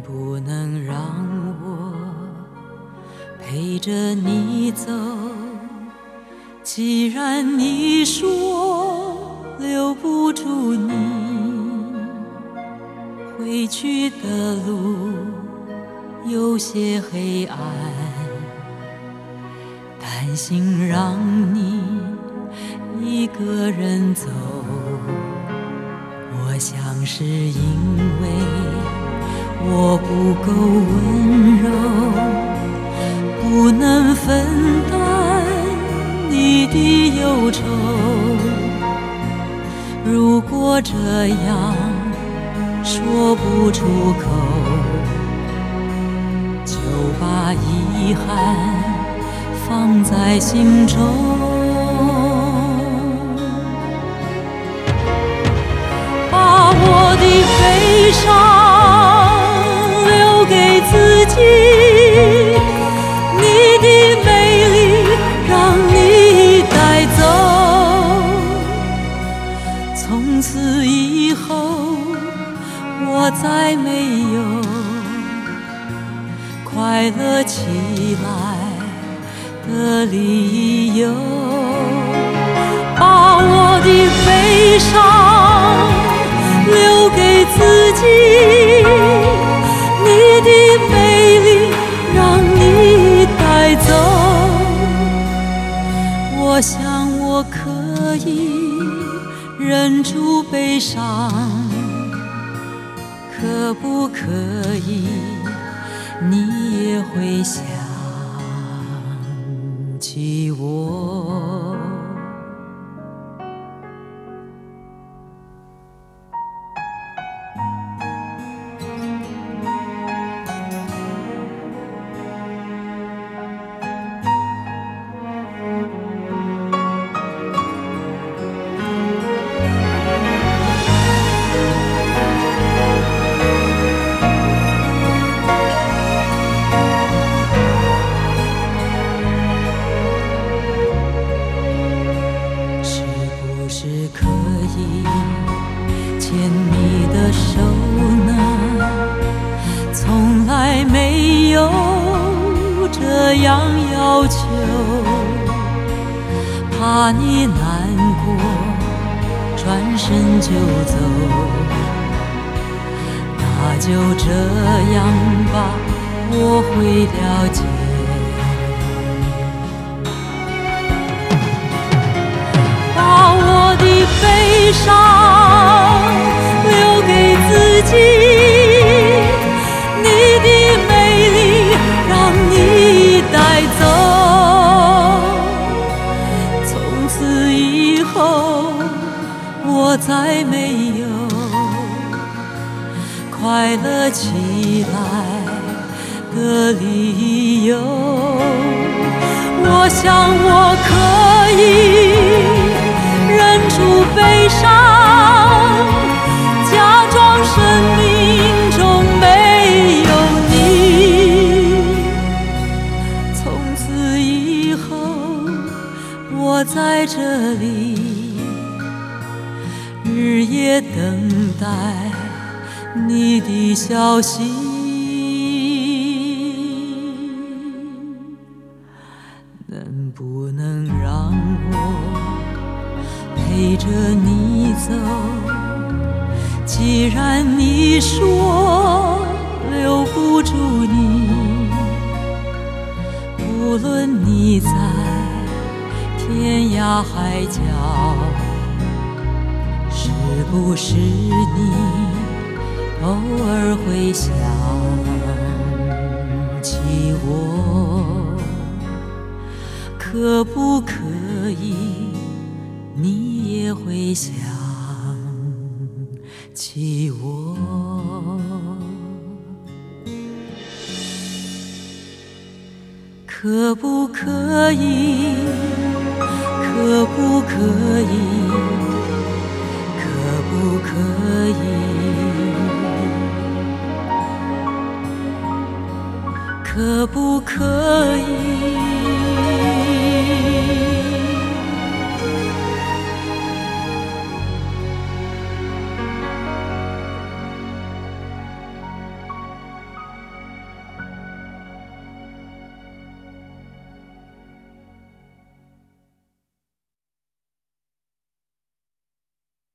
不能让我陪着你走，既然你说留不住你，回去的路有些黑暗，担心让你一个人走。我想是因为我不够温柔，不能分担你的忧愁。如果这样说不出口，就把遗憾放在心中。把我的悲伤留给自己，你的美丽让你带走。从此以后我再没有快乐起来的理由。把我的悲伤留给自己，你的美丽让你带走。我想我可以忍住悲伤，可不可以你也会想起我？牵你的手呢？从来没有这样要求，怕你难过，转身就走。那就这样吧，我会了解。把我的悲伤留给自己，你的美丽让你带走。从此以后我再没有快乐起来的理由。我想我可以忍住悲伤，假装生命中没有你。从此以后我在这里日夜等待你的消息。能不能让我陪着你走？既然你说留不住你，无论你在天涯海角，是不是你偶尔会想起我？可不可以你也会想起我？可不可以？可不可以？可不可以？可不可以？